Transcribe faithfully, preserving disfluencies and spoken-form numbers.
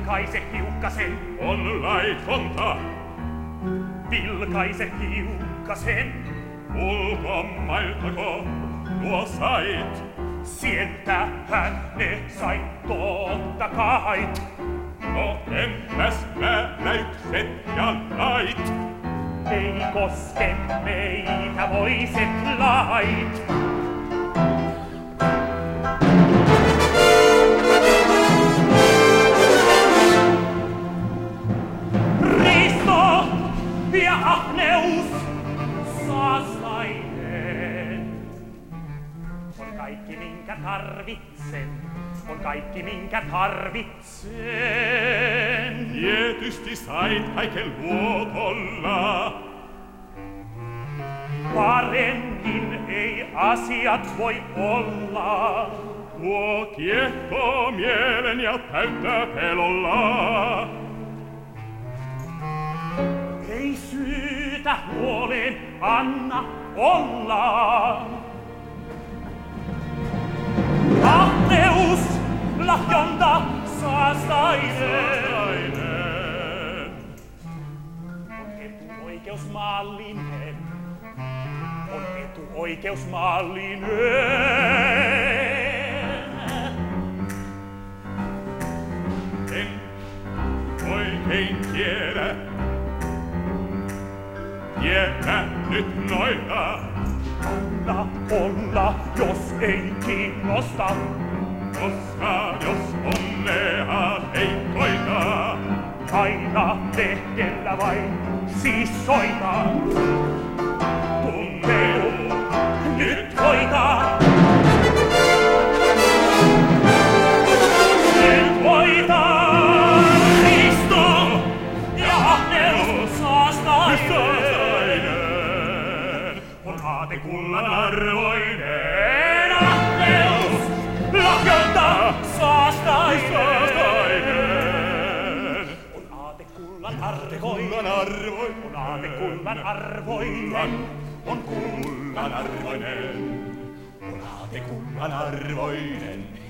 vilkaise hiukkasen. On laitonta. Vilkaise hiukkasen. Ulkomailtako nuo sait? Sieltähän ne sait totta kai. No entäs määräykset ja lait? Ei koske meitä moiset lait. Risto ja ahneus saastainen on kaikki minkä tarvitsen. On kaikki minkä tarvitsen. Tietysti sait kaiken luotolla. Paremmin ei asiat voi olla. Tuo kiehtoo mielen ja täyttää pelolla. Ei syytä huoleen anna olla. Ahneus, lahjonta, saastainen. On etuoikeus maallinen. On etuoikeus maallinen. En oikein tiedä. Tiedä nyt noita. Anna olla, jos ei kiinnosta. Koska jos onnea ei koita. Aina lehdellä vain siis soita. Tunteu nyt hoita. Nyt hoita. Risto ja ahneus saastainen. On aate kullan arvoinen. Ahneus, lahjonta, saastainen. On aate kullan arvoinen. On aate kullan arvoinen. On kullan arvoinen. On aate kullan arvoinen.